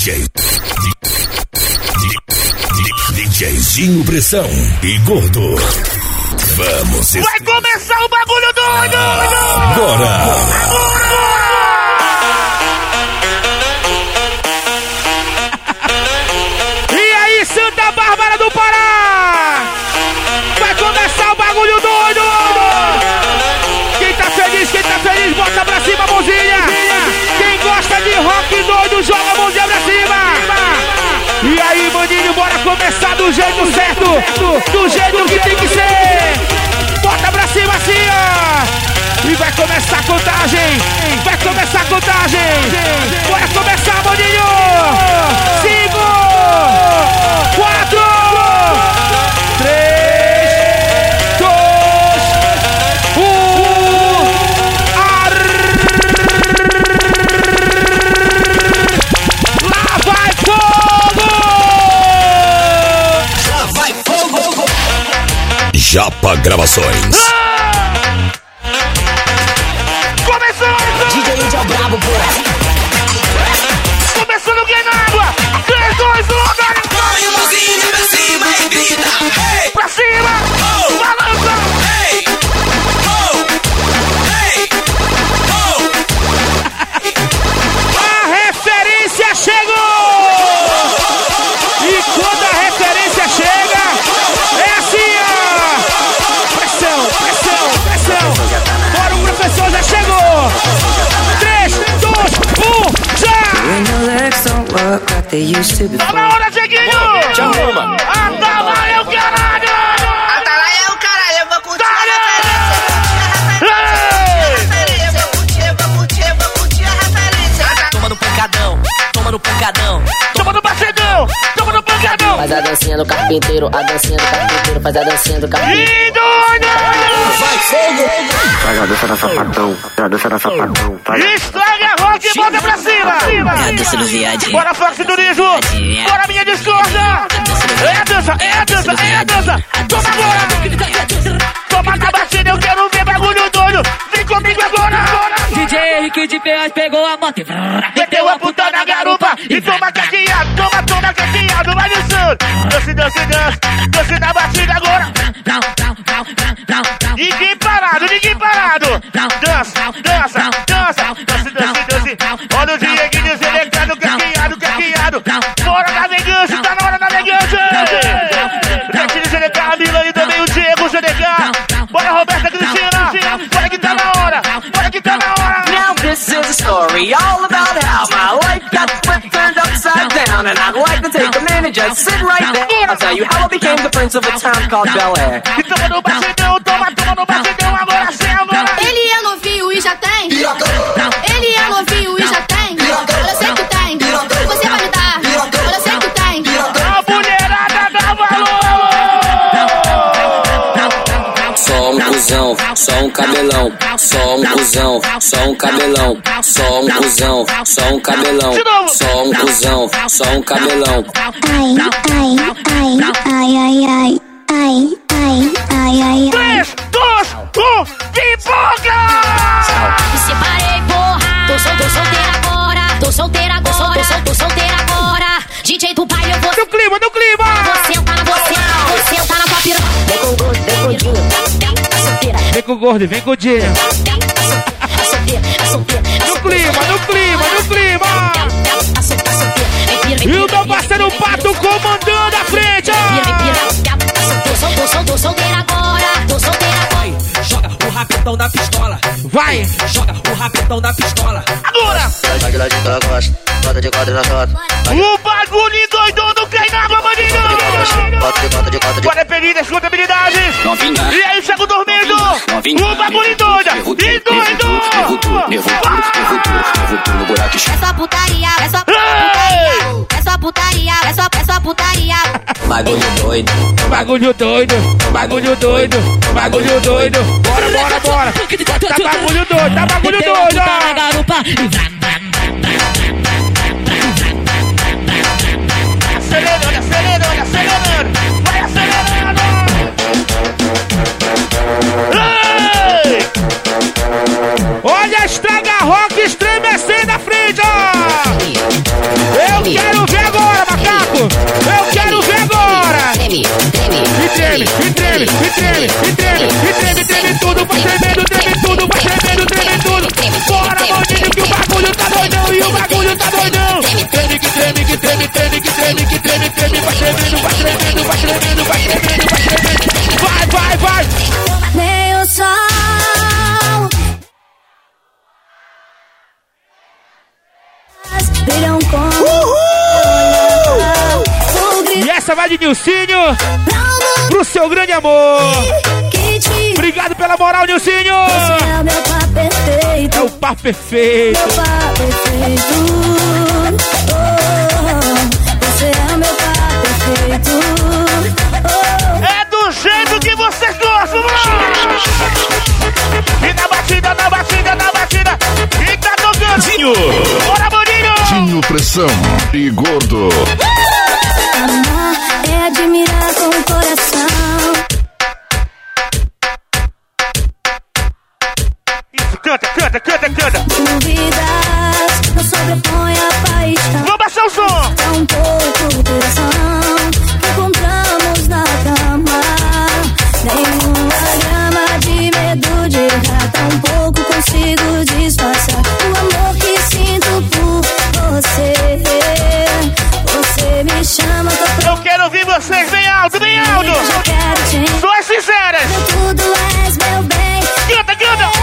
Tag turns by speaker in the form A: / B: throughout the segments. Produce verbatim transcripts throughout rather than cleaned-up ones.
A: J. DJzinho Pressão e Gordo. Vamos.
B: Vai começar o bagulho doido!
A: Agora!
B: E aí, Santa Bárbara do Pará! Vai começar o bagulho doido! Quem tá feliz, quem tá feliz, bota pra cima a mãozinha! Quem gosta de rock doido, joga a mãozinha pra cima! E aí, maninho, bora começar do jeito certo! Do jeito que tem que ser! Bota pra cima assim, ó! E vai começar a contagem! Vai começar a contagem! Bora começar, maninho! Cinco! Quatro! Três! Dois! Um! Ar... Lá vai fogo!
A: Lá vai fogo! Japa Gravações.
B: Ah! Começou!
C: D J Índia Brabo, porra.
B: Começando que na água! três, dois, um, agora!
C: Põe a mãozinha pra cima e grita. Hey!
B: Pra cima!
C: Oh!
B: Balança!
C: Hey! Oh! Hey! Oh!
B: A referência chegou! E quando a referência chega, é assim, ó! Pressão, pressão, pressão! Bora, o professor já chegou! três, dois, um, já!
D: When your legs don't work like they used to
B: Tá
D: before.
B: na hora, Jeguinho!
C: Chama!
B: Atalaia o caralho!
C: Atalaia é o caralho, eu vou curtir a
B: Ei!
C: referência. Eu vou curtir, eu vou curtir, eu vou curtir a referência. Toma no pancadão, toma no pancadão.
B: Toma no bacedão! Toma no pancadão!
E: Faz a dancinha do carpinteiro, a dancinha do carpinteiro, faz a dancinha do carpinteiro.
B: E doido!
C: Vai fogo!
F: Faz a dança da sapatão, faz a dança da sapatão, faz
B: Estraga rock e bota pra cima!
C: É a dança do viadinho.
B: Bora, Fox Turismo! Bora, minha discorda! É a dança, é a dança, é a dança! Toma agora! Toma na batida, eu quero ver bagulho doido! Vem comigo agora!
G: D J Henrique de Ferraz pegou a moto e
B: Meteu a puta na garupa e toma caqueado, toma, toma caqueado, vai dançando! Dança, dança, dança, dança na batida agora! Ninguém parado, ninguém parado! Dança, dança, dança, dança, dança, dança! Olha o Dieguinho deselectrado, caqueado, caqueado! Bora na vingança, tá na hora da vingança! Dieguinho deselectrado, a Milani também, o Diego G D K! Bora, Roberta Cristina! Bora que tá na hora! Bora que tá na hora!
D: Now this is a story all about how my life got flipped, turned upside down, and I'd like to take a minute, just sit right there. I'll tell you how I became the prince of a town called Bel Air.
B: E toma no batidão, toma, toma no batidão, agora sim, agora!
H: Ele é novinho e já tem. Ele é novinho e já tem. Olha, sei que tem. Você vai me dar. Olha, sei que tem.
B: A mulherada dá valor!
E: Só um cuzão, só um cabelão. Só um cuzão, só um cabelão. Só um cuzão, só um cabelão. Só um cuzão, só um cabelão.
H: Ai, ai, ai, ai, ai, ai. Ai, ai, ai, ai, ai.
B: três, dois, um, pipoca!
H: Me separei, porra. Tô, sol, tô solteira agora. Tô solteira agora. Tô, tô, tô solteira agora. D J do baile, eu vou.
B: No clima, no clima!
H: Você tá na você. Você tá na tua piroca.
E: Vem com gordo, vem com dinho.
B: Vem com o gordo, vem com o Dinho. No clima, no clima, no clima! E o meu parceiro Pato comandando a frente, ó!
H: Tô, tô, tô solteira agora. Tô solteira agora.
G: joga o rapidão na pistola.
B: Vai!
G: Joga o rapidão na pistola.
B: Agora! O bagulho doidão cai na água, maninho! Bora é pedir escuta habilidades! E aí, chego dormindo! O bagulho doido! E doido!
H: É só putaria, é só putaria. É só putaria, é só, é só putaria.
E: Bagulho doido.
B: Bagulho doido! Bagulho doido! Bagulho doido! Bora, bora, bora! Tá bagulho doido! Tá bagulho doido!
G: Na garupa e
B: Acelerando, acelerando, acelerando! Vai acelerando! Ei! Olha a Estraga Rock estremecendo a frente, ó! Eu quero Boninho tá doidão. Treme que treme, que treme, treme, que treme, que treme, treme. Vai tremendo, vai tremendo, vai tremendo, vai tremendo, vai tremendo. Vai, vai, vai.
H: Nem o sol brilham como
B: e essa vai de Nilcinho pro seu grande amor. Obrigado pela moral, Nilcinho.
H: Você é o meu par perfeito.
B: É o par perfeito.
H: Meu par perfeito. Oh, você é o meu par perfeito. Oh.
B: É do jeito que vocês gostam, mano. E na batida, na batida, na batida. E tá tocando.
A: Zinho.
B: Bora, Boninho.
A: Zinho Pressão e Gordo.
H: Amar é admirar com o coração.
B: Isso, canta, canta, canta, canta.
H: Dúvidas não sobrepõe a paixão.
B: Vamos baixar o som.
H: É um pouco tesão que encontramos na cama. Nenhuma grama de medo de errar. Tão pouco consigo disfarçar o amor que sinto por você. Você me chama, tô pronto.
B: Eu quero ouvir vocês bem alto, bem alto.
H: Eu já quero te
B: Suas sinceras.
H: Meu tudo és meu bem.
B: Canta, canta.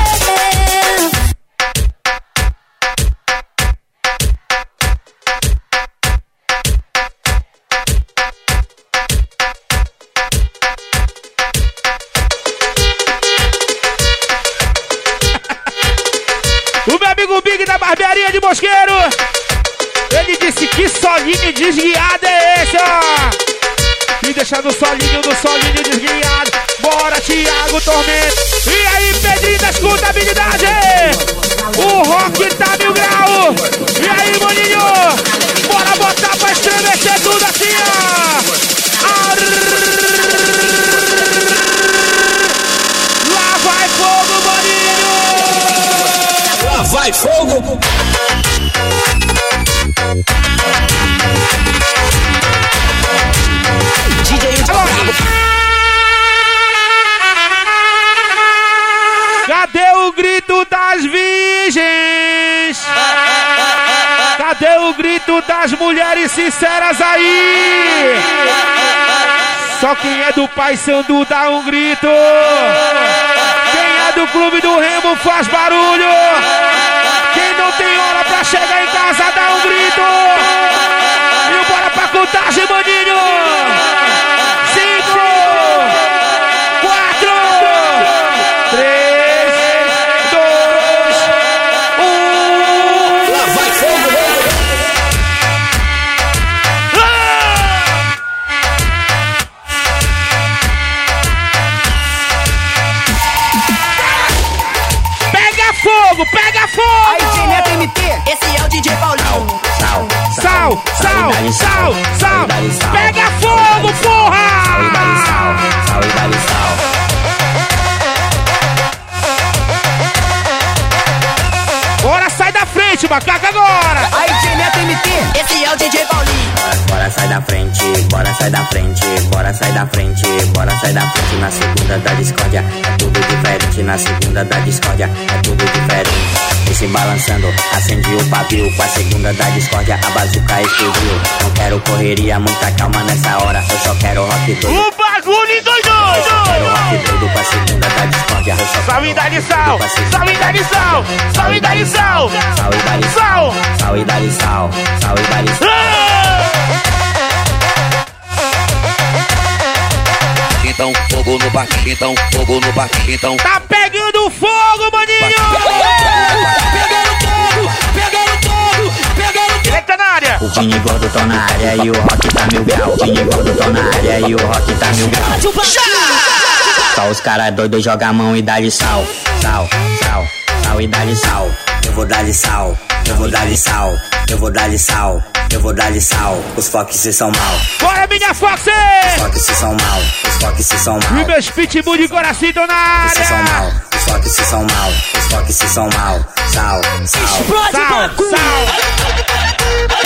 B: O meu amigo Big da barbearia de Mosqueiro, ele disse que solinho desguiado é esse, ó. Me deixa no solinho, no solinho desguiado. Bora, Thiago Tormento. E aí, Pedrinho da escutabilidade. O rock tá mil grau. E aí, Boninho, bora botar pra estremecer tudo assim, ó. Lá vai fogo, Boninho.
A: Lá vai fogo.
B: Cadê o grito das virgens? Cadê o grito das mulheres sinceras aí? Só quem é do Paysandu dá um grito. Quem é do Clube do Remo faz barulho. Quem não tem hora pra chegar em casa dá um grito. E bora pra contagem, Boninho. Cinco, quatro, três, dois, um.
A: Lá vai fogo.
B: Pega fogo, pega fogo!
C: Aí, Geneta M T, esse é o D J Paulinho.
B: Sal, sal, sal, sal, sal! Pega fogo, porra!
E: Sal e dá-lhe sal, sal e dá-lhe sal.
B: Bora, sai da frente, macaco, agora!
C: Aí, Geneta M T, esse é o D J Paulinho.
E: Bora, bora, sai da frente, bora, sai da frente, bora, sai da frente, bora, sai da frente. Na segunda da discórdia é tudo diferente, na segunda da discórdia é tudo diferente. E se balançando, acende o pavio, com a segunda da discórdia a bazuca explodiu. Não quero correria, muita calma nessa hora, eu só quero rock doido.
B: O bagulho doido!
E: Eu só quero rock doido com a segunda da discórdia. Eu só
B: Sal e
E: quero
B: dá-lhe
E: rock
B: sal!
E: doido com a segunda
B: Sal e dá-lhe sal! Sal e dá-lhe sal!
E: Sal e dá-lhe
B: Sal!
E: sal, e dá-lhe sal, sal e dá-lhe sal.
A: Então fogo no baque, então fogo no baque, então.
B: Tá pegando fogo, maninho!
C: Pegando fogo, pegando fogo, pegando
B: Ele tá na área!
E: O Vini Gordo tão na área e o rock tá mil grau. O Vini Gordo tão na área e o rock tá mil grau. Só os caras doidos jogam a mão e dá-lhe sal, sal, sal, sal e dá-lhe sal. Eu vou dar-lhe sal, eu vou dar-lhe sal, eu vou dar-lhe sal, eu vou dar-lhe sal. Os foques se são mal,
B: Bora, minha Foxy!
E: os foques se são mal, os foques se são
B: E
E: mal.
B: meus pitbull de coração tão na
E: Se são mal,
B: área!
E: os foques se são mal, os foques se são mal. Sal, sal.
B: Sal, sal!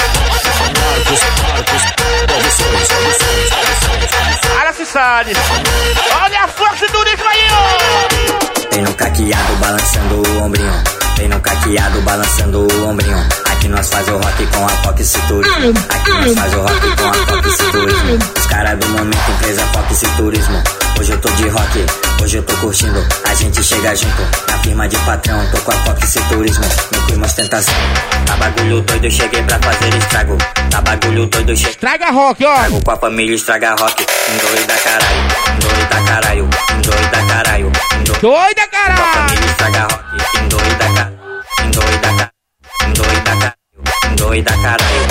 B: Cara se sabe! Olha a força do Nico aí, ó!
E: Vem no caqueado balançando o ombrinho. Vem no caqueado balançando o ombrinho. Aqui nós faz o rock com a Fox Turismo. Aqui nós faz o rock com a Fox Turismo. Os caras do momento, empresa Fox Turismo. Hoje eu tô de rock, hoje eu tô curtindo. A gente chega junto, na firma de patrão. Tô com a Fox Turismo, meu clima ostentação. Tá bagulho doido, eu cheguei pra fazer estrago. Tá bagulho doido, eu cheguei.
B: Estraga rock, ó.
E: Trago com a família, estraga rock. Doida caralho, doida caralho, doida caralho.
B: Doida caralho.
E: Com a família, estraga rock. Doida caralho, doida caralho, doida caralho, doida caralho.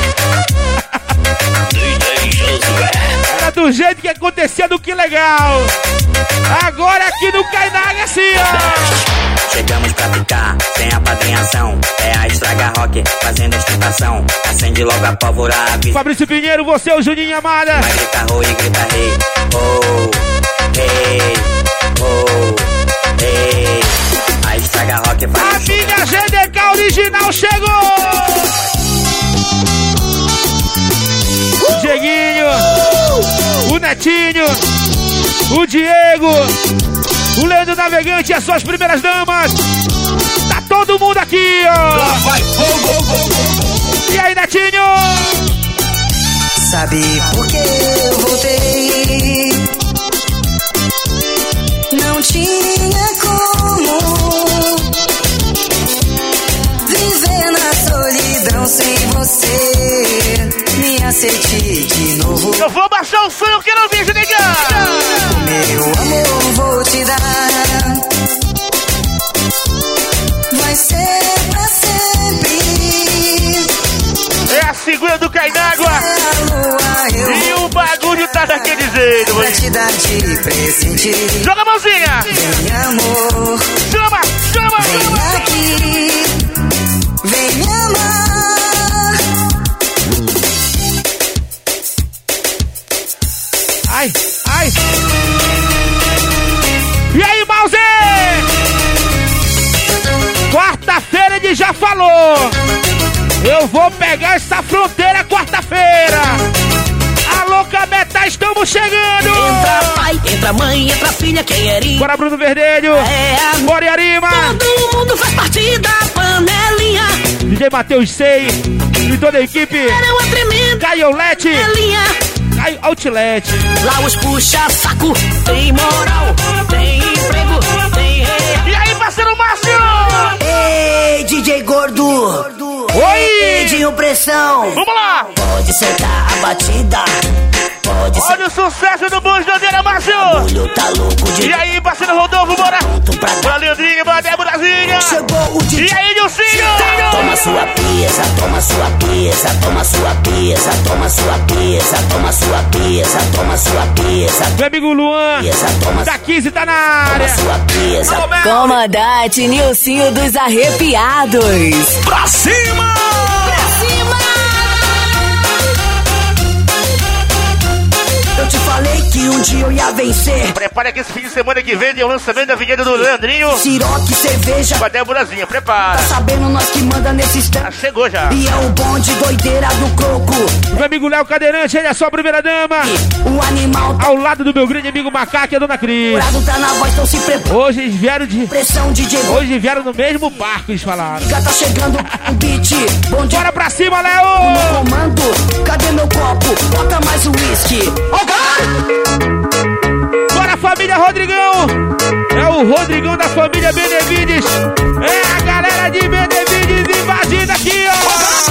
B: Era do jeito que acontecia do Que Legal. Agora aqui no Kainaga assim, ó.
E: Chegamos pra ficar, sem apadrinhação. É a estraga rock, fazendo ostentação. Acende logo a pólvora, avisa.
B: Fabrício Pinheiro, você é o Juninho Amada.
E: Vai gritar roi, grita rei. Oh, hey, oh, hey. A estraga rock faz.
B: A minha G D K original chegou. O Dieguinho, o Netinho, o Diego, o Leandro Navegante e as suas primeiras damas. Tá todo mundo aqui, ó. E aí, Netinho?
I: Sabe por que eu voltei? Não tinha como viver na solidão sem você. Me aceite de novo.
B: Eu vou baixar o som que eu não vejo ninguém.
I: Meu amor vou te dar. Vai ser pra sempre.
B: É a segunda do Cainágua. E o bagulho tá daquele jeito.
I: Pra te dar de presente.
B: Joga a mãozinha.
I: Vem amor.
B: Chama, chama,
I: vem
B: chama.
I: aqui. Vem me amar.
B: Ai, ai. E aí, Mouse? Quarta-feira ele já falou. Eu vou pegar essa fronteira quarta-feira. Alô, Cabetá, estamos chegando.
C: Entra pai, entra mãe, entra filha, quem é rinho.
B: Bora, Bruno Verdelho.
C: É,
B: Bora, Yarima.
C: Todo mundo faz parte da panelinha.
B: D J Matheus Sei e toda a equipe.
C: Era uma tremenda
B: Caiolete.
C: panelinha.
B: Caio Outlet.
C: Lá os puxa-saco, tem moral, tem emprego, tem rei.
B: E aí, parceiro Márcio?
I: Ei, D J Gordo.
B: Oi.
I: Edinho Pressão.
B: Vamos lá.
I: Pode sentar a batida. Pode
B: Olha o sucesso do Bujodeira, Márcio.
I: Olho tá louco de.
B: E aí, parceiro Rodolfo, bora.
I: Pra
B: Bora, Leandrinho, bora, Débora.
I: Chegou o D J.
B: E aí, Nilcinho.
I: Toma sua pieza, toma sua pieza, toma sua pieza, toma sua pieza, toma sua pieza, toma sua pieza.
B: Meu amigo Luan,
I: Pieza, toma
B: da quinze tá na
I: toma
B: área.
I: sua pieza.
J: Comandante Nilcinho dos Arrepiados.
B: Pra cima!
I: Eu te falei que um dia eu ia vencer.
B: Prepara que esse fim de semana que vem tem o lançamento da vinheta do Leandrinho.
I: Siroque, cerveja.
B: Com a Déborazinha, prepara.
I: Tá sabendo nós que manda nesse
B: Já
I: instante.
B: chegou já.
I: E é o bonde doideira do croco.
B: Meu amigo Léo Cadeirante, ele é só a primeira dama.
I: O animal tá
B: Ao lado do meu grande amigo Macaco e a Dona Cris.
I: curado, tá na voz, então se prepara.
B: Hoje eles vieram de...
I: Pressão D J.
B: Hoje vieram no mesmo barco, eles falaram.
I: Já tá chegando o beat. Bonde
B: Bora pra cima,
I: no
B: Léo!
I: comando. Cadê meu copo? Bota mais o uísque.
B: Bora, família Rodrigão! É o Rodrigão da família Benevides. É a galera de Benevides invadindo aqui, ó!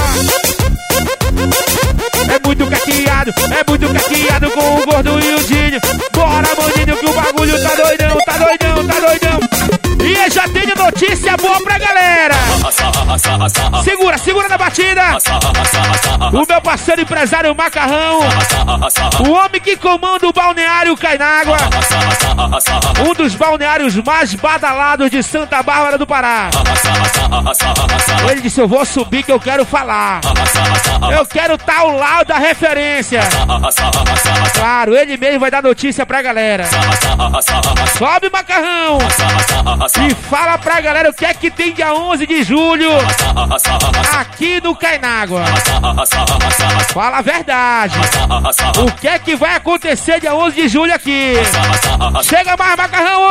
B: É muito caqueado, é muito caqueado com o gordo e o Dinho. Bora, maninho, que o bagulho tá doidão, tá doidão, tá doidão. E eu já tenho notícia boa pra galera. Segura, segura na batida. O meu parceiro empresário Macarrão. O homem que comanda o balneário Cainágua. Um dos balneários mais badalados de Santa Bárbara do Pará. Ele disse, eu vou subir que eu quero falar. Eu quero estar ao lado da referência. Claro, ele mesmo vai dar notícia pra galera. Sobe, Macarrão. E fala pra galera o que é que tem dia onze de julho aqui no Cainágua. Fala a verdade. O que é que vai acontecer dia onze de julho aqui? Chega mais, macarrão!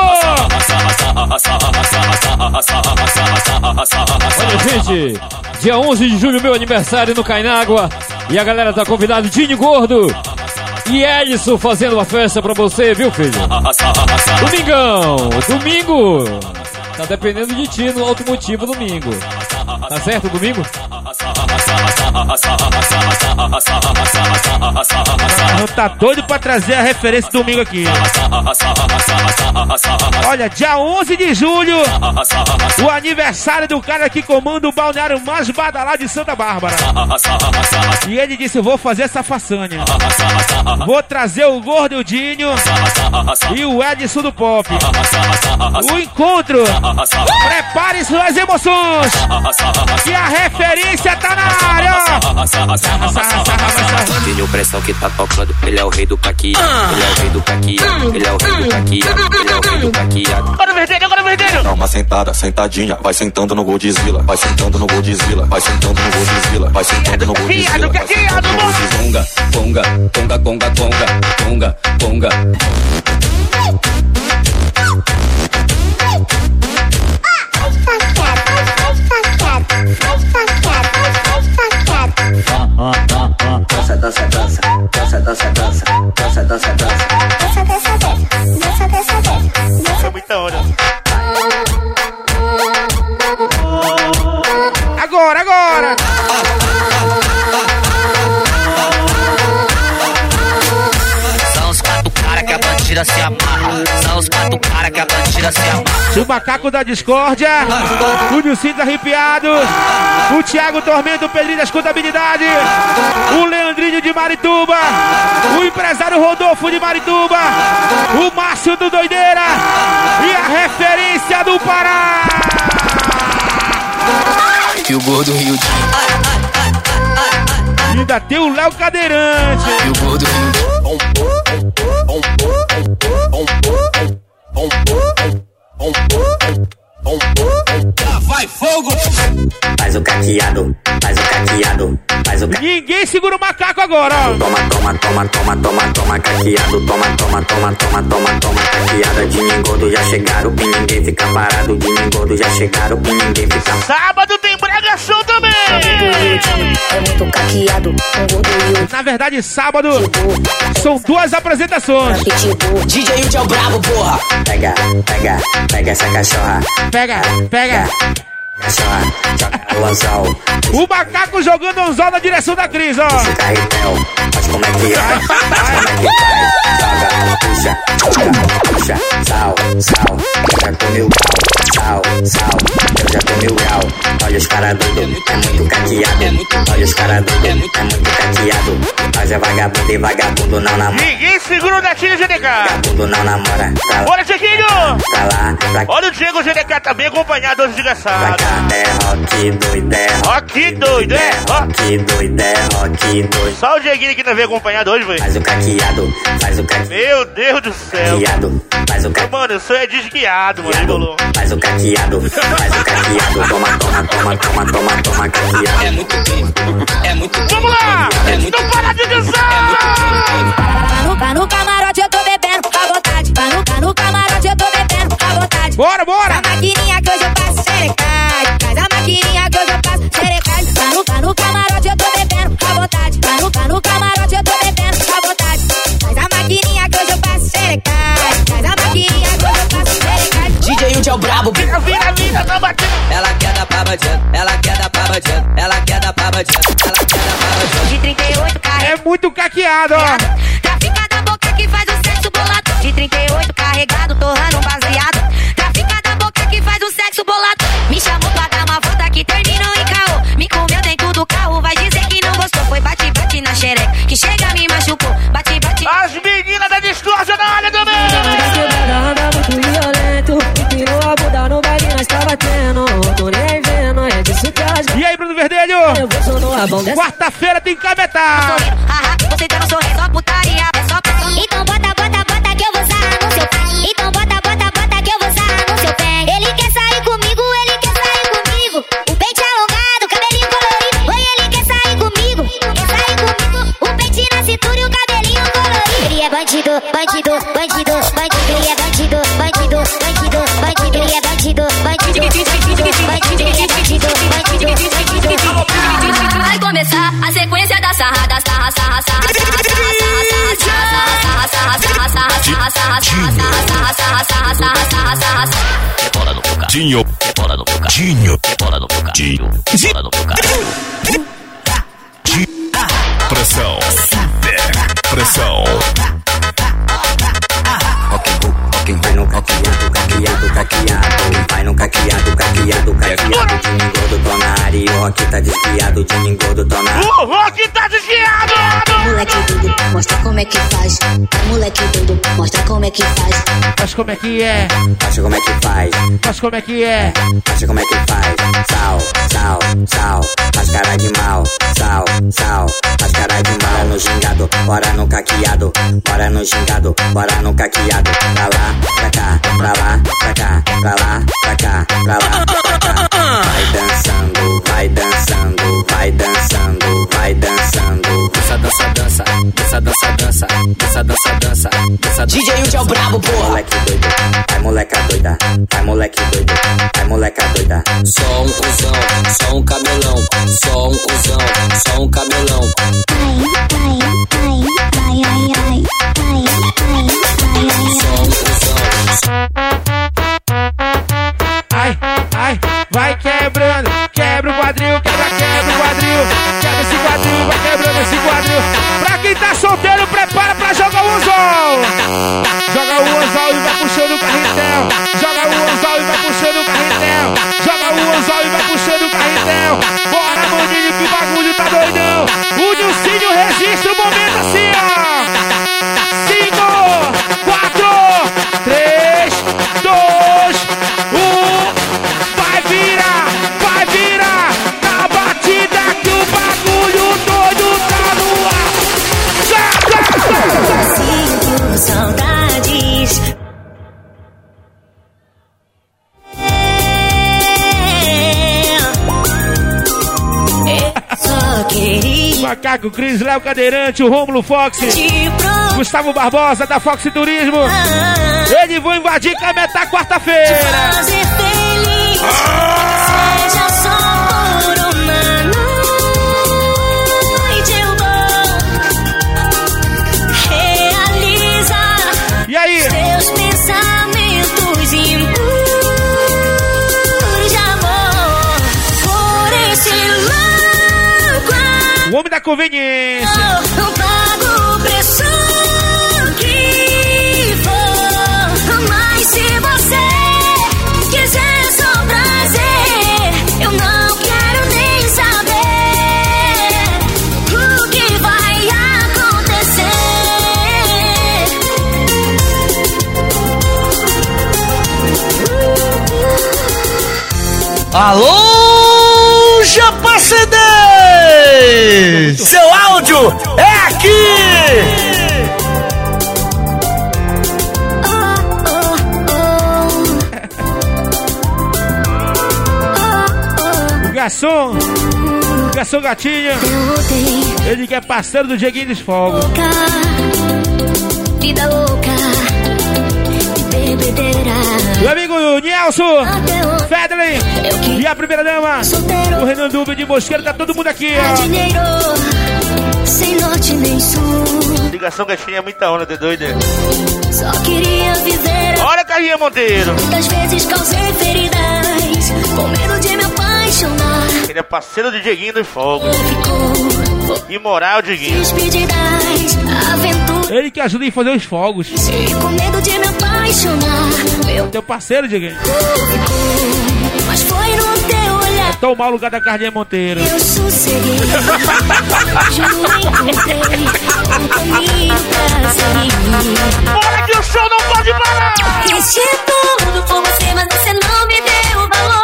K: Olha, gente, dia onze de julho, meu aniversário no Cainágua. E a galera tá convidada, Dini Gordo e Edson fazendo uma festa pra você, viu, filho? Domingão, domingo. Tá dependendo de ti no automotivo domingo. Tá certo, domingo?
B: Não tá doido pra trazer a referência domingo aqui. Olha, dia onze de julho, o aniversário do cara que comanda o balneário mais badalado de Santa Bárbara. E ele disse, vou fazer essa façanha. Vou trazer o Gordo e o Dinho e o Edson do Pop. O encontro. Prepare suas emoções, que a referência tá na área.
L: Dinho Pressão que tá tocando, ele é o rei do caqueado. Ele é o rei do caqueado, ele é o rei do caqueado, ele é o rei do caqueado.
B: Agora vermelho, agora vermelho.
M: Dá uma sentada, sentadinha, vai sentando no Godzilla, vai sentando no Godzilla, vai sentando no Godzilla, vai sentando no Godzilla, vai sentando no Godzilla.
L: Conga, conga, conga, conga, conga, conga, conga.
I: Dança, dança, dança, dança, dança, dança, dança, dança, dança, dança, dança, dança, dança.
B: É muita hora. Agora, agora.
C: São os quatro cara que a bandida se amarra. São os quatro cara que a bandida se amarra.
B: O macaco da discórdia, o Nilcinho Arrepiados, o Thiago Tormento, o Pedrinho das Contabilidade, o Leandrinho de Marituba, o empresário Rodolfo de Marituba, o Márcio do Doideira e a referência do Pará.
L: E o Gordo Rio de...
B: Ainda tem o Léo Cadeirante.
L: E o Gordo Rio de...
I: Vai fogo! Faz o caqueado, faz o caqueado, faz o caqueado.
B: Ninguém segura o macaco agora, ó.
I: Toma, toma, toma, toma, toma, toma, caqueado. Toma, toma, toma, toma, toma, toma, caqueada. De ninguém já chegaram, e ninguém fica parado. De ninguém já chegaram, e ninguém fica.
B: Sábado tem Brega Show também.
H: É muito caqueado, um gordo e o...
B: Na verdade, sábado são duas apresentações.
I: D J Hilde é o brabo, porra. Pega, pega, pega essa cachorra.
B: Pega, pega.
I: Cachorra, joga o anzol.
B: O macaco jogando anzol na direção da Cris, ó.
I: Puxa o carretel, faz como é que é. Faz como é que faz. Joga, puxa, joga, puxa. Sal, sal, eu já tô mil grau. Sal, sal, eu já tô mil grau. Olha os caras doido, é muito caqueado. Olha os caras doido, é muito caqueado. Nós é vagabundo e vagabundo não namora.
B: Ninguém segura o gatinho G D K.
I: Vagabundo não namora. Pra lá,
B: Bora, Chiquinho.
I: pra lá, pra cá.
B: Olha o Diego G D K também acompanhado hoje, desgraçado.
I: É rock doido, é
B: Rock doido, é
I: rock doido, é rock doido.
B: Só o Dieguinho que não veio acompanhado hoje, velho.
I: Faz o caqueado, faz o caqueado.
B: Meu Deus do céu.
I: Faz o caqueado.
B: Mano, isso é desguiado, mano. Bolou.
I: Faz o caqueado, faz o caqueado. Toma, toma, toma, toma, toma, toma, caqueado.
L: É muito tempo, é muito tempo.
B: Vamos lá!
L: É muito
B: Não para de dançar!
H: Vai no camarote, eu tô bebendo à vontade. Vai no, no camarote, eu tô bebendo à vontade.
B: Bora, bora!
H: Faz a maquininha que hoje eu passo xerecade. Faz a maquininha que hoje eu passo xerecade. Vai no, vai no camarote, eu tô bebendo à vontade. Vai no, vai no camarote, eu tô bebendo à vontade. Faz a maquininha que hoje eu passo xerecade. Faz a maquininha que hoje eu passo xerecade.
I: D J Hilde é o brabo.
B: Vira, vira, vira, tá batendo.
L: Ela quer dar pra bandido, ela quer dar pra bandido, ela quer dar pra bandido, ela quer dar pra bandido.
H: De trinta e oito
B: É muito caqueado, ó.
H: Trafica da boca que faz o sexo bolado. De trinta e oito carregado, torrando um baseado. Trafica da boca que faz o sexo bolado. Me chamou pra dar uma volta que terminou em caô. Me comeu dentro do carro, vai dizer que não gostou. Foi bate, bate na xereca, que chega me machucou. Bate, bate.
B: As meninas da discórdia na área também.
N: Anda muito violento, tirou a bunda no baile, nós tá batendo. Tô nem vendo, é disso que as...
B: E aí, Bruno Verdelho?
N: Eu vou só no rabão dessa...
B: Quarta-feira tem cametá.
H: Haha, você tá no sorriso, só putaria, é só pra... Então bota, bota, bota que eu vou sarrar no seu pé. Então bota, bota, bota que eu vou sarrar no seu pé. Ele quer sair comigo, ele quer sair comigo. O peito alongado, cabelinho colorido. Oi, ele quer sair comigo, quer bandido, bandido, bandido, bandido, ele é bandido, bandido, bandido, bandido, ele é bandido, bandido, bandido, bandido, ele é bandido, bandido, bandido.
O: Vai começar a sequência da sarrada, sarra, sarra, sarra,
P: Dinho, Dinho, Dinho, pressão, pressão.
E: Vai no caqueado, caqueado, caqueado. Vai no caqueado, caqueado, caqueado. Dinho gordo, tô na área e o Rock tá desviado. Dinho gordo, tô na área.
B: O Rock tá desviado!
H: Moleque doido, mostra como é que faz. Moleque doido, mostra como é que faz.
B: Faz como é que é.
E: Faz como é que faz.
B: Faz como é que é.
E: Faz como é que faz. Sal, sal, sal. Faz cara de mal. Sal, sal. Faz cara de mal. No gingado, bora no caqueado. Bora no gingado, bora no caqueado. Pra lá, pra cá, pra lá, pra cá, pra lá, pra cá, pra lá, pra cá. Vai dançando, vai dançando, vai dançando, vai dançando.
C: Dança, dança, dança, dança, dança, dança, dança, dança, dança, dança. D J Yuji é o brabo, porra.
E: Moleque doido, vai moleca doida, vai moleque doido, vai moleca doida.
C: Só um cuzão, só um cabelão, só um cuzão, só um cabelão.
H: Ai, ai, ai, ai, ai, ai, ai, ai, ai, ai.
C: Só um cuzão.
B: Ai, ai, vai quebrando, quebra o quadril, quebra, quebra o quadril, quebra esse quadril, vai quebrando esse quadril. Pra quem tá solteiro, prepara pra jogar o anzol. Joga o anzol e vai puxando o carretel. Joga o anzol e vai puxando o carretel. Joga o anzol e vai puxando o carretel. Bora, maninho, que o bagulho tá doidão. O Nilcinho registra o momento assim, ó. Cinco, quatro, três, dois, um. Vai virar, vai virar. Na batida que o bagulho doido tá no ar.
H: Sinto saudades. Só queria
B: Macaco, Cris, Léo Cadeirante, o Rômulo Fox, Gustavo Barbosa da Fox Turismo. Eles vão invadir Cametá quarta-feira.
H: fazer feliz. Seja só por uma noite eu vou realizar.
B: E aí?
H: Seus pensamentos impuros. Já vou por esse louco.
B: O homem da conveniência.
H: Eu pago o preço que for. Mas se você quiser só prazer, eu não quero nem saber o que vai acontecer.
Q: Alô, Japa C D! Seu áudio é aqui!
B: O garçom, o garçom gatinho, ele que é parceiro do Dieguinho dos Fogos.
H: Vida louca, bebedeira.
B: Meu amigo Nelson, Fedlin e a primeira dama, o Renan Dubio de Mosqueiro, tá todo mundo aqui, ó.
H: Dinheiro, sem norte nem sul.
B: Ligação gatinha é muita onda, de doido.
H: Só queria viver.
B: Olha, Carlinha Monteiro.
H: Muitas vezes causei feridas, com medo de me apaixonar.
B: Ele é parceiro do Dieguinho dos Fogos. Imoral, Dieguinho.
H: Despedidas, aventuras.
B: Ele que ajuda em fazer os fogos.
H: E com medo de me apaixonar. Meu
B: teu parceiro, Dieguinho.
H: ficou, mas foi no teu olhar.
B: Tomar o lugar da Carlinha Monteiro.
H: Eu sosseguei, juro encontrei um caminho pra seguir.
B: Bora que o show não pode parar!
H: Fiz de tudo por você, mas você não me deu valor.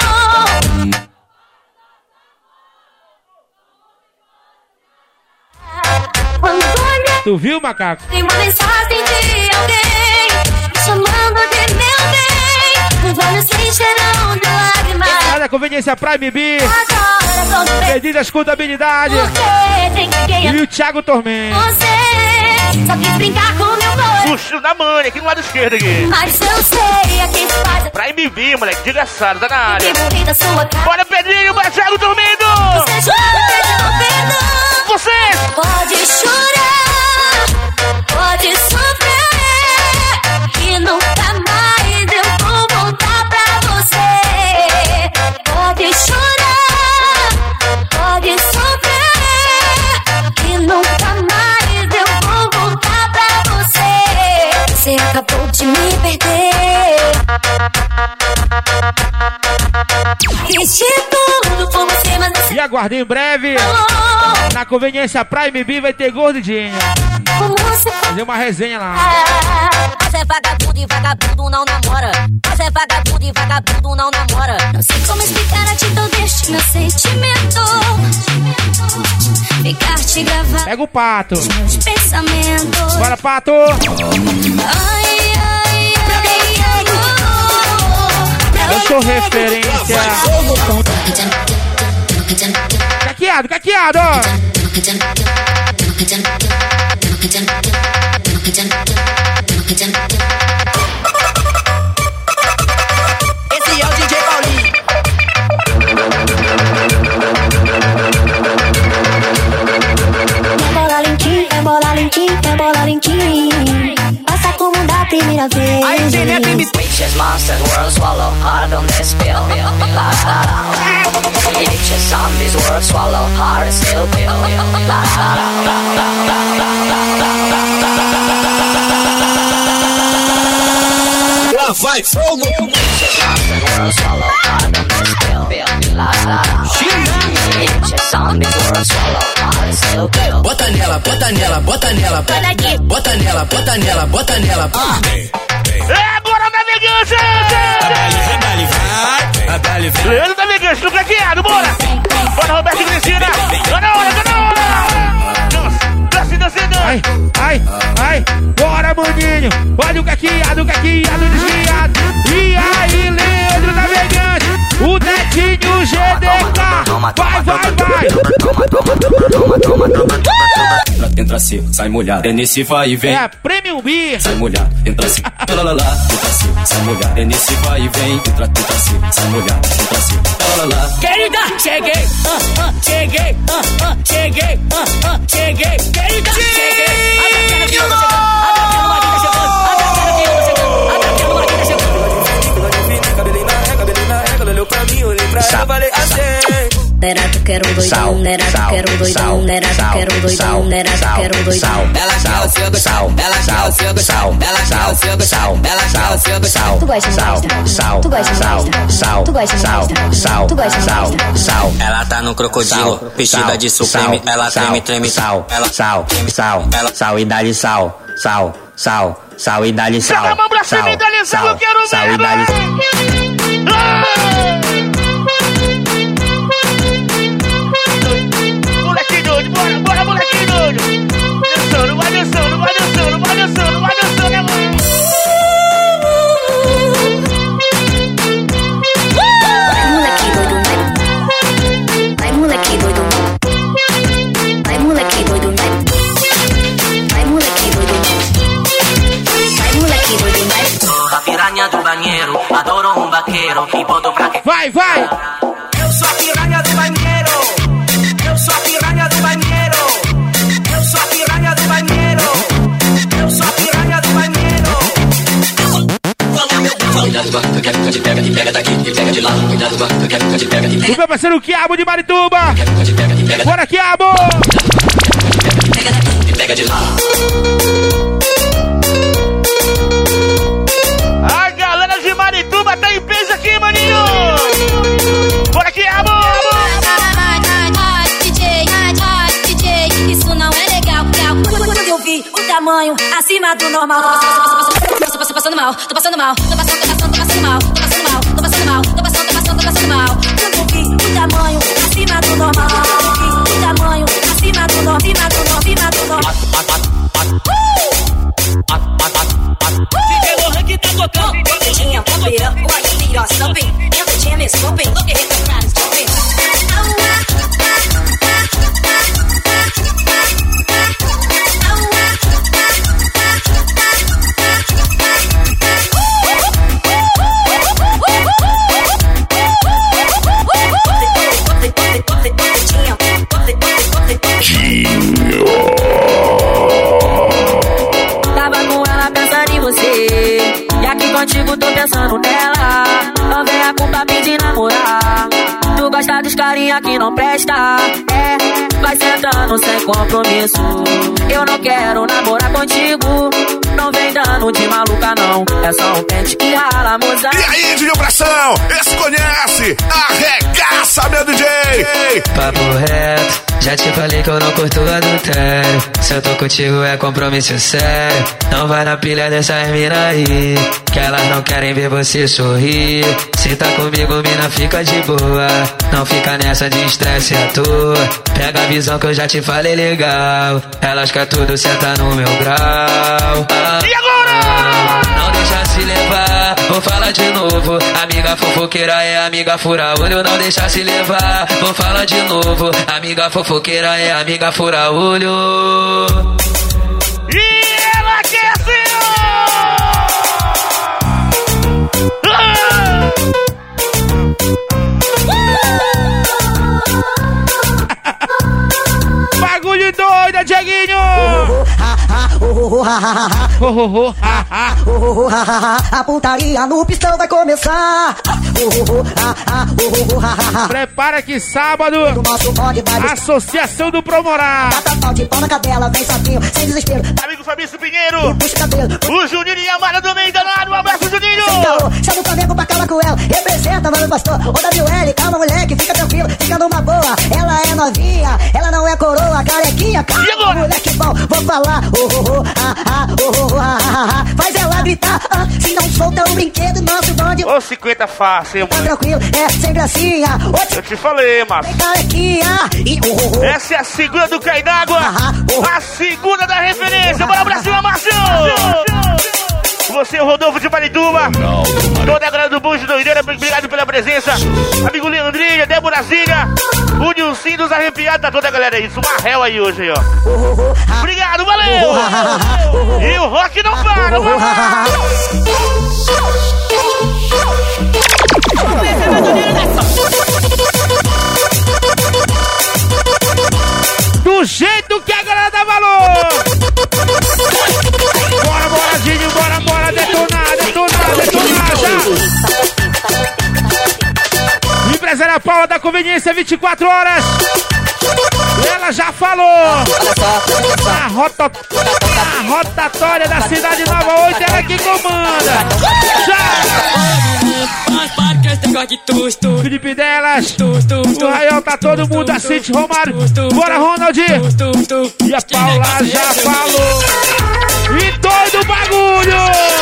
B: Tu viu, macaco?
H: Tem uma mensagem de alguém me chamando de meu bem. Os olhos se encherão de lágrimas.
B: Olha a conveniência Prime B.
H: Agora
B: Medidas Contabilidade.
H: Porque tem que ganhar
B: E o Thiago Tormento.
H: você.
O: Só quis brincar com meu boi.
B: Puxo da mãe, aqui no lado esquerdo aqui.
O: Mas eu sei a quem faz.
B: Prime V, moleque, desgraçado, tá na área.
O: Da sua cara.
B: Bora, Pedrinho, Marcelo dormindo.
O: Você jura que não perdoa.
B: Vocês.
O: Pode chorar, pode sofrer, que nunca mais eu vou voltar pra você. Pode chorar, pode sofrer, que nunca mais eu vou voltar pra você. Você acabou de me perder. Fiz de tudo por você, mas você...
B: E aguardem em breve. Na conveniência Prime V vai ter gordinha. Fazer uma resenha lá.
O: Você é vagabundo e vagabundo não namora. Você é vagabundo e vagabundo não namora. Não sei como explicar a atitude deste meu sentimento. Ficar te gravando.
B: Pega o pato.
O: Meus pensamentos.
B: Bora, pato.
O: Ai, ai, ai, ai, oh.
B: Eu sou referência. Caqueado, caqueado, ó.
Q: Esse é o D J Paulinho.
H: É bola lentinha, é bola lentinha, é bola lentinha. Passa como da primeira vez.
Q: Aí, Gênia, baby.
C: Witches, monsters, world swallow hard on this pill. Witches, zombies, world swallow hard still pill.
Q: Lá vai fogo.
C: Witches, monsters, world swallow hard on this pill. Witches, zombies, world swallow hard still pill.
Q: Bota nela, bota nela, bota nela. Bota nela, bota nela, bota nela. Ah.
B: É, bora, navegante! Leandro Navegante, do caqueado, bora! Bora, Roberto e Cristina! Tá na hora, tá na hora! Dança, dança, dança! Ai, ai, ai! Bora, maninho! Olha o caqueado, o caqueado desviado! E aí, Leandro Navegante! O Netinho G D K! Vai, vai, vai!
R: Entra assim, sai molhado. É nesse vai e vem.
B: É a Premium B.
R: Sai molhado, entra assim. Lá, lá, lá. Entra assim, sai molhado. É nesse vai e vem. Entra, entra assim, sai molhado. Entra assim. Lá, lá, lá.
G: Querida, cheguei. Ah, ah, cheguei. Ah, ah, cheguei. Ah, ah, cheguei. Querida, cheguei. Abre a perna que eu tô chegando. Abre a perna, Marquinhos chegando. Abre a perna que eu tô chegando. Abre a perna, Marquinhos chegando.
Q: Cabelinho na ré, cabelinho na ré. Ela olhou pra mim, olhei pra ela, falei assim.
H: Nera, tu quer um doidão, nera, tu quer um doidão, nera, tu quer um doidão, nera, tu quer um doidão.
Q: Ela quer o seu gostão, ela quer o seu gostão, ela quer o seu gostão, ela quer o seu gostão.
H: Tu gosta, não gosta? Tu gosta, não gosta? Tu gosta, não gosta? Tu gosta, não gosta?
E: Ela tá no crocodilo, vestida de supreme, ela treme, treme, sal, ela sal, sal, ela sal e dá-lhe sal, sal, sal, sal e dá-lhe sal.
B: Joga a mão pra cima e dá-lhe sal, eu quero ver.
E: Sal e dá-lhe sal.
B: Moleque doido, bora, bora, moleque doido. Dançando, vai dançando, vai dançando, vai dançando, vai dançando, amor.
H: Vai, moleque doido, vai, moleque doido, vai, moleque doido, vai, moleque doido, vai.
C: A piranha do banheiro, adoro um vaqueiro e boto pra que.
B: Vai, vai!
Q: Eu sou a piranha do banheiro. Eu sou a piranha do banheiro. Eu sou a piranha do banheiro. Eu sou a piranha do banheiro.
R: Cuidado, banco, que te pega, te pega daqui, te pega de lá. Cuidado, banco, que te pega, te pega.
B: O meu parceiro Quiabo de Marituba! Bora, Quiabo!
R: Te pega de lá.
B: A galera de Marituba tá em peso aqui, maninho! Bora, Quiabo!
O: D J, D J, isso não é legal. Quando eu vi o tamanho acima do normal, tô passando mal, tô passando mal, tô passando, tô passando, tô passando mal, tô passando mal, tô passando mal, tô passando, tô passando, tô passando mal. Quando eu vi o tamanho acima do normal, o tamanho acima do normal, acima do normal, acima do normal.
G: D J Lohan que tá tocando.
O: Tinha pump it up, while your feet are stumping, and the jam is pumping. Look at it, the crowd is jumping.
N: carinha que não presta. É, vai sentando sem compromisso. Eu não quero namorar contigo. Não vem dando de maluca não. É só um pente que rala, moça.
S: E aí, Dinho Pressão? Esse conhece? Arregaça, meu D J!
T: Papo reto, já te falei que eu não curto adultério. Se eu tô contigo é compromisso sério. Não vai na pilha dessas mina aí, que elas não querem ver você sorrir. Se tá comigo, mina, fica de boa. Não fica nessa de estresse à toa. Pega a visão que eu já te falei legal. Elas querem tudo, senta no meu grau. Ah,
B: e agora?
T: Não deixa se levar, vou falar de novo. Amiga fofoqueira é amiga fura olho. Não deixa se levar, vou falar de novo. Amiga fofoqueira é amiga fura olho.
B: E ela quer assim, bagulho doido, Dieguinho!
U: A putaria no pistão vai começar.
B: Prepara que sábado, Associação do Promorá.
U: Bata de pau na cadela, vem sapinho, sem desespero.
B: Amigo Fabrício Pinheiro, o Juninho e a Mara do meio danado. Um abraço, Juninho!
U: Chama o Flamengo pra calar com ela. Representa, mano, pastor. Ô W L, calma, moleque, fica tranquilo, fica numa boa. Ela é novinha, ela não é coroa, carequinha. Calma, moleque bom, vou falar. Oh, oh, oh, ah, ah, oh, oh, ah, ah, ah. Faz ela gritar, ah, se não solta o brinquedo, nosso bonde.
B: Ô, cinquenta fácil,
U: tá tranquilo, é sem gracinha.
B: Eu te falei, Márcio.
U: E, oh, oh, oh.
B: Essa é a segunda do Cai d'Água. Ah, oh. A segunda da referência. Bora pra cima, Márcio! Você, o Rodolfo de Marituba, toda a galera do Bujo Doideira, obrigado pela presença. Amigo Leandrinha, Débora Ziga, o Nilcinho dos Arrepiados, tá toda a galera aí. Isso, uma réu aí hoje, aí, ó. Obrigado, valeu! E o rock não para, vamos lá! Do jeito que a galera dá valor! Bora, bora, Dinho, bora, bora, detonar, detonar, detonar, já! Empresária Paula da Conveniência, vinte e quatro horas! Ela já falou! A, rota, a rotatória da Cidade Nova oito, ela que comanda! Já! Felipe Delas, o Rael tá todo mundo, a Cinti Romário, bora Ronald! E a Paula já falou! E doido o bagulho!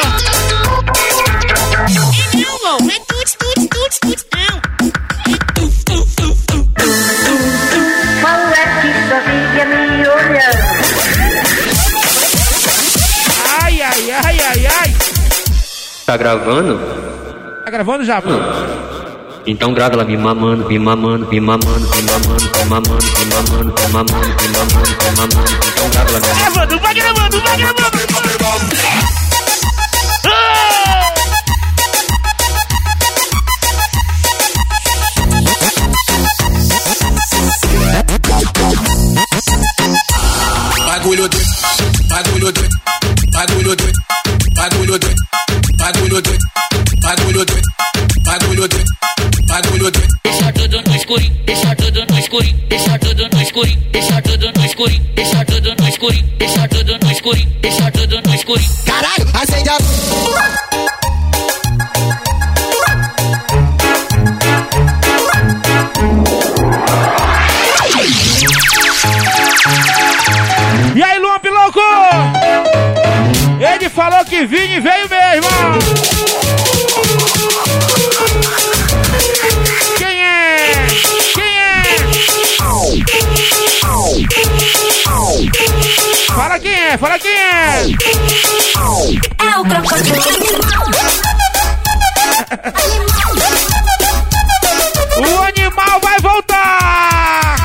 H: É não, é tuts, tuts, tuts, tuts, não! Como é que só fica me olhando?
B: Ai, ai, ai, ai, ai!
V: Tá gravando?
B: Tá gravando já, pô?
V: Então grava ela me mamando, me mamando, me mamando, me mamando, me mamando, me mamando, me mamando, me mamando, me mamando. Então grava ela me mamando.
B: Gravando, vai gravando, vai gravando!
W: Bagulho doido, bagulho doido, bagulho doido, bagulho doido, bagulho doido, bagulho doido, bagulho doido, bagulho doido.
G: Deixa tudo no escurinho, deixa tudo no escurinho, deixa tudo no escurinho, deixa tudo no escurinho, deixa tudo no escurinho, deixa tudo no escurinho, deixa tudo no escurinho.
U: Caralho, acende a...
B: E aí, Lump louco! Ele falou que vinha e veio mesmo! Quem é? Quem é? Fala quem é, fala quem é!
H: É o crocodilo.
B: O animal vai voltar!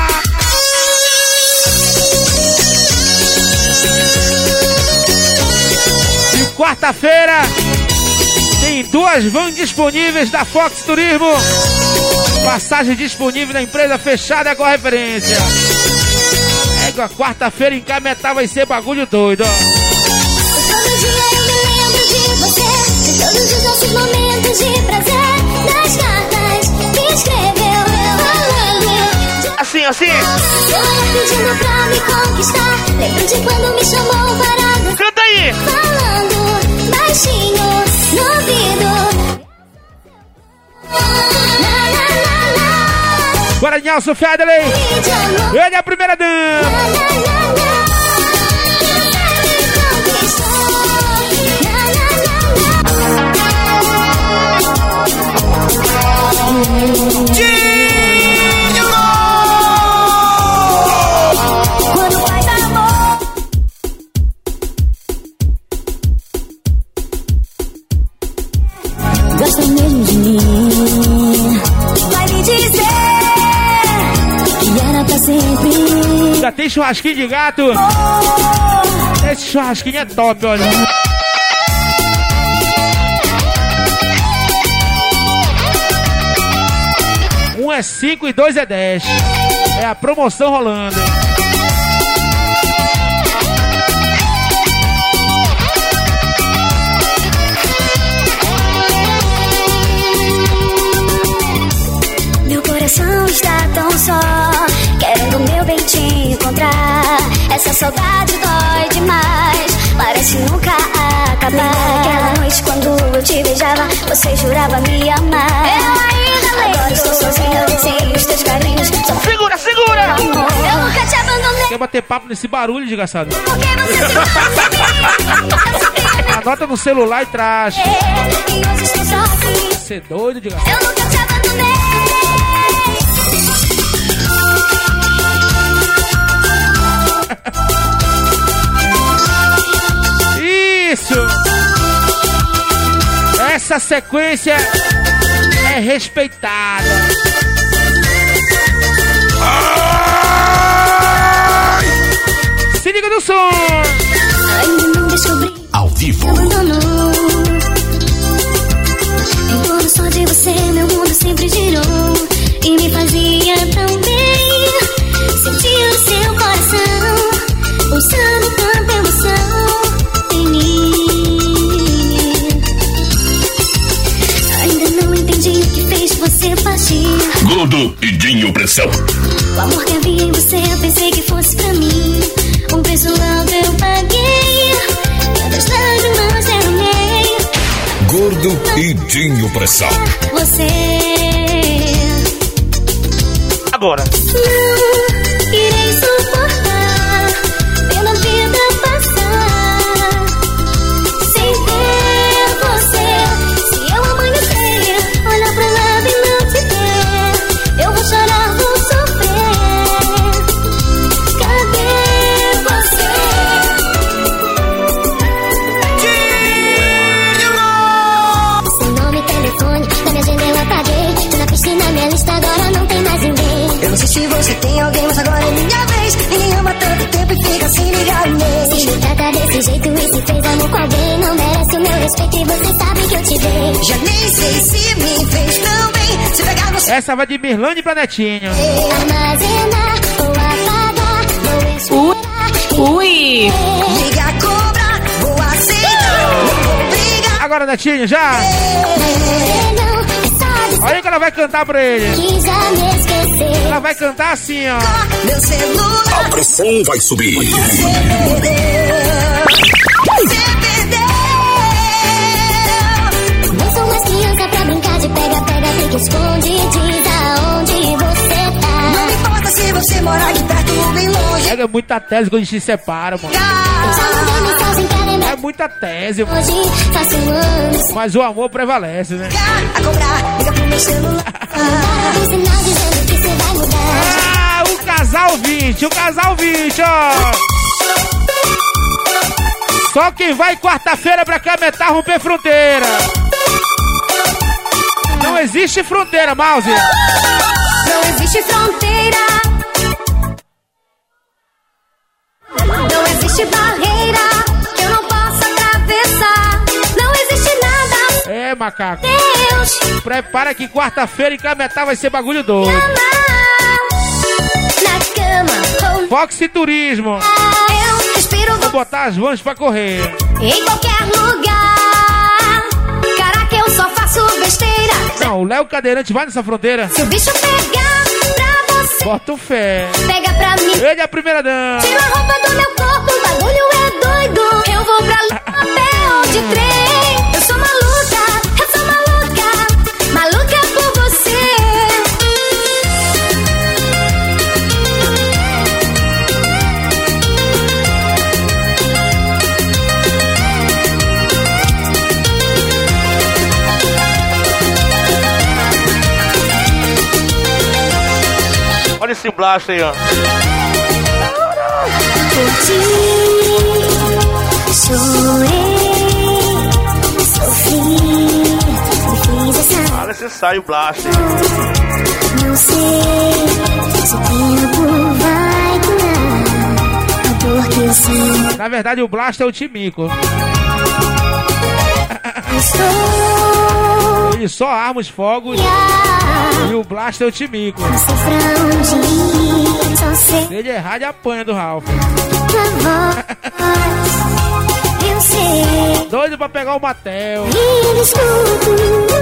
B: E quarta-feira tem duas vans disponíveis da Fox Turismo. Passagem disponível na empresa fechada com a referência. É, a quarta-feira em Cametá vai ser bagulho doido, ó.
H: Todo dia eu me lembro de você, de todos os nossos momentos de prazer, das cartas que escreveu falando
B: assim, assim.
H: Seu olhar pedindo pra me conquistar. Lembro de quando me chamou parado.
B: Canta aí.
H: Falando baixinho no ouvido.
B: Bora, Nelson Federley. Ele é a primeira dama.
H: Quando faz amor, gosta mesmo de mim. Vai me dizer que era pra sempre.
B: Já tem churrasquinho de gato. Esse churrasquinho é top, olha. Um é cinco e dois é dez. É a promoção rolando.
H: Meu coração está tão só, querendo meu bem te encontrar. Essa saudade dói demais, parece nunca acabar. Aquela noite quando eu te beijava, você jurava me amar. Eu ainda lembro. Agora estou sozinha, sem os teus carinhos.
B: Segura, segura!
H: Eu nunca te abandonei.
B: Quer bater papo nesse barulho, desgraçado?
H: Porque você se
B: Anota no celular e traz.
H: e hoje estou sozinha.
B: Você é doido, desgraçado?
H: Eu nunca te abandonei.
B: Isso! Essa sequência é respeitada. Se liga no som!
H: Ainda não descobri.
P: Ao vivo.
H: Abandonou. Em torno só de você, meu mundo sempre girou. E me fazia tão bem sentir o seu coração pulsando tanta emoção em mim. Ainda não entendi o que fez você partir.
P: Gordo e Dinho Pressão.
H: O amor que havia em você, eu pensei que fosse pra mim. Um preço alto eu paguei, tantas lágrimas derramei.
P: Gordo e Dinho Pressão.
H: Você
B: Agora.
H: não irei suportar pela vida passar sem ter você. Se eu amanhecer, olhar pra lado e não te ver, eu vou chorar, vou sofrer. Cadê você? Seu nome, telefone, na minha agenda eu apaguei. Tô na piscina, minha lista agora não tem mais ninguém. Eu não sei se você tem alguém, mas agora é minha vez. Ninguém ama tanto tempo e fica assim ligado nele. Se me trata desse jeito e se fez amor com alguém, não merece o meu respeito e você sabe que eu te dei. Já nem sei se me fez tão bem. Se pegar você,
B: Essa vai de Mirlane pra Netinho.
H: armazenar ou apagar, vou esperar.
J: Ui!
H: Liga, cobrar, vou aceitar. Não vou brigar.
B: Agora, Netinho, já.
H: Não, é só dizer
B: Olha que ela vai cantar pra ele.
H: que já me esqueceu.
B: Ela vai cantar assim, ó.
H: Meu celular.
P: A pressão vai subir.
H: Você perdeu. Não sou mais criança pra brincar de pega, pega, fica esconde, diz aonde você tá. Não me importa se você mora aqui perto ou bem longe.
B: É muita tese quando a gente se separa, mano.
H: Eu só mandei mensagem pra lembrar.
B: É muita tese, mano.
H: Hoje faço anos.
B: Mas o amor prevalece, né?
H: A cobrar, liga pro meu celular. Mandar um sinal dizendo que você vai mudar.
B: Ah, o casal vinte, o casal vinte, ó. Só quem vai quarta-feira pra Cametá romper fronteira. Não existe fronteira, Mouse.
H: Não existe fronteira. Não existe barreira que eu não possa atravessar. Não existe nada.
B: É, macaco.
H: Deus,
B: Prepara que quarta-feira em Cametá vai ser bagulho doido.
H: na cama,
B: Fox e Turismo.
H: eu respiro
B: Vou botar as vans pra correr.
H: em qualquer lugar. Caraca, eu só faço besteira.
B: Não, o Léo Cadeirante vai nessa fronteira.
H: Se o bicho pegar pra você,
B: Bota fé.
O: Pega pra mim.
B: Ele é a primeira dama.
O: Tira a roupa do meu corpo, o bagulho é doido. Eu vou pra lá a pé ou de trem. Eu sou maluca, eu sou maluca. Maluca por você.
B: Olha esse blast aí, ó.
O: Por ti, chorei, sofri, me fiz essa.
B: Olha esse sai o blast aí.
O: Não sei se o tempo vai curar a dor que eu sinto.
B: Na verdade, o blast é o Timico.
O: Estou.
B: Ele só arma os fogos. E o blast é o Timico.
O: Não sei pra onde ir, só sei.
B: Se ele errar, ele apanha do Ralph.
O: Eu sei.
B: Doido pra pegar o Matel.
O: Me desculpe.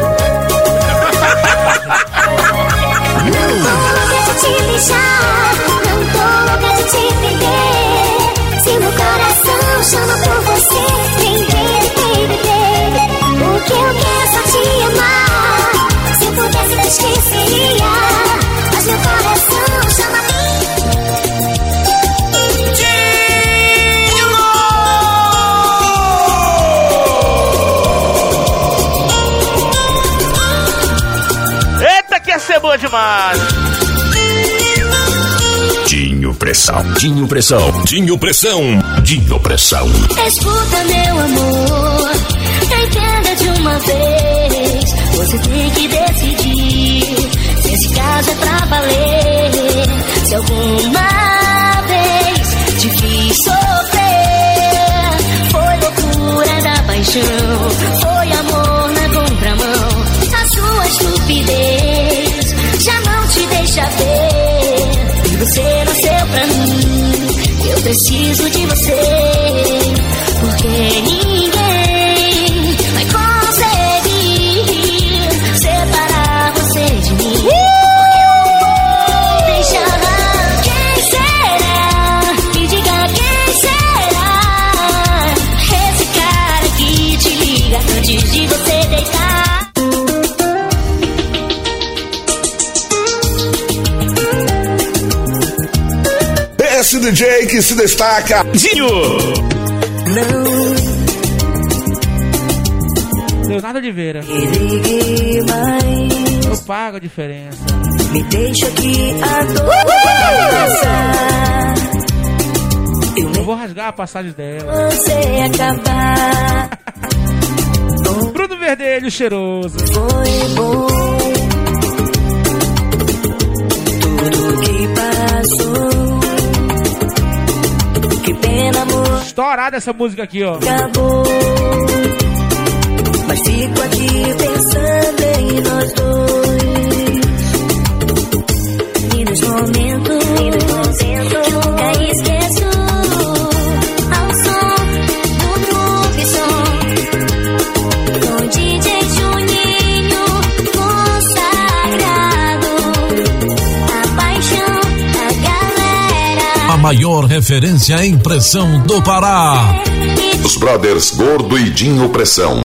O: Não tô louca de te beijar. Não tô louca de te perder. Se meu coração chama por você, vem, baby, baby, baby. O que eu quero é só te amar. Se eu pudesse te esqueceria, mas meu coração chama mim.
B: Eita, que é ser boa demais.
P: Dinho Pressão, Dinho Pressão, Dinho Pressão, Dinho Pressão.
O: Escuta, meu amor, entenda de uma vez. Você tem que decidir se esse caso é pra valer. Se alguma vez te fiz sofrer, foi loucura da paixão, foi amor na contramão. A sua estupidez já não te deixa ver. E você nasceu pra mim, eu preciso de você, porque ninguém vai conseguir separar você de mim. Uh! Deixa lá, quem será? Me diga quem será? Esse cara que te liga antes de você deitar.
S: Esse D J que se destaca.
B: Dinho!
G: Não
B: Leonardo Oliveira.
G: ligue mais,
B: Eu pago a diferença.
G: me deixa aqui a dor passar. Eu
B: Eu vou rasgar a passagem dela.
G: Você acabar.
B: Bruno Verdelho, cheiroso.
G: Foi bom tudo que passou. Que pena, amor,
B: Estourada essa música aqui, ó.
G: acabou. Mas fico aqui pensando em nós dois. E nos momentos, e nos momentos eu nunca esqueço. Ao som do Clube Som, com D J Juninho consagrado. A paixão da galera.
P: A maior referência em pressão do Pará.
S: Os brothers Gordo e Dinho Pressão.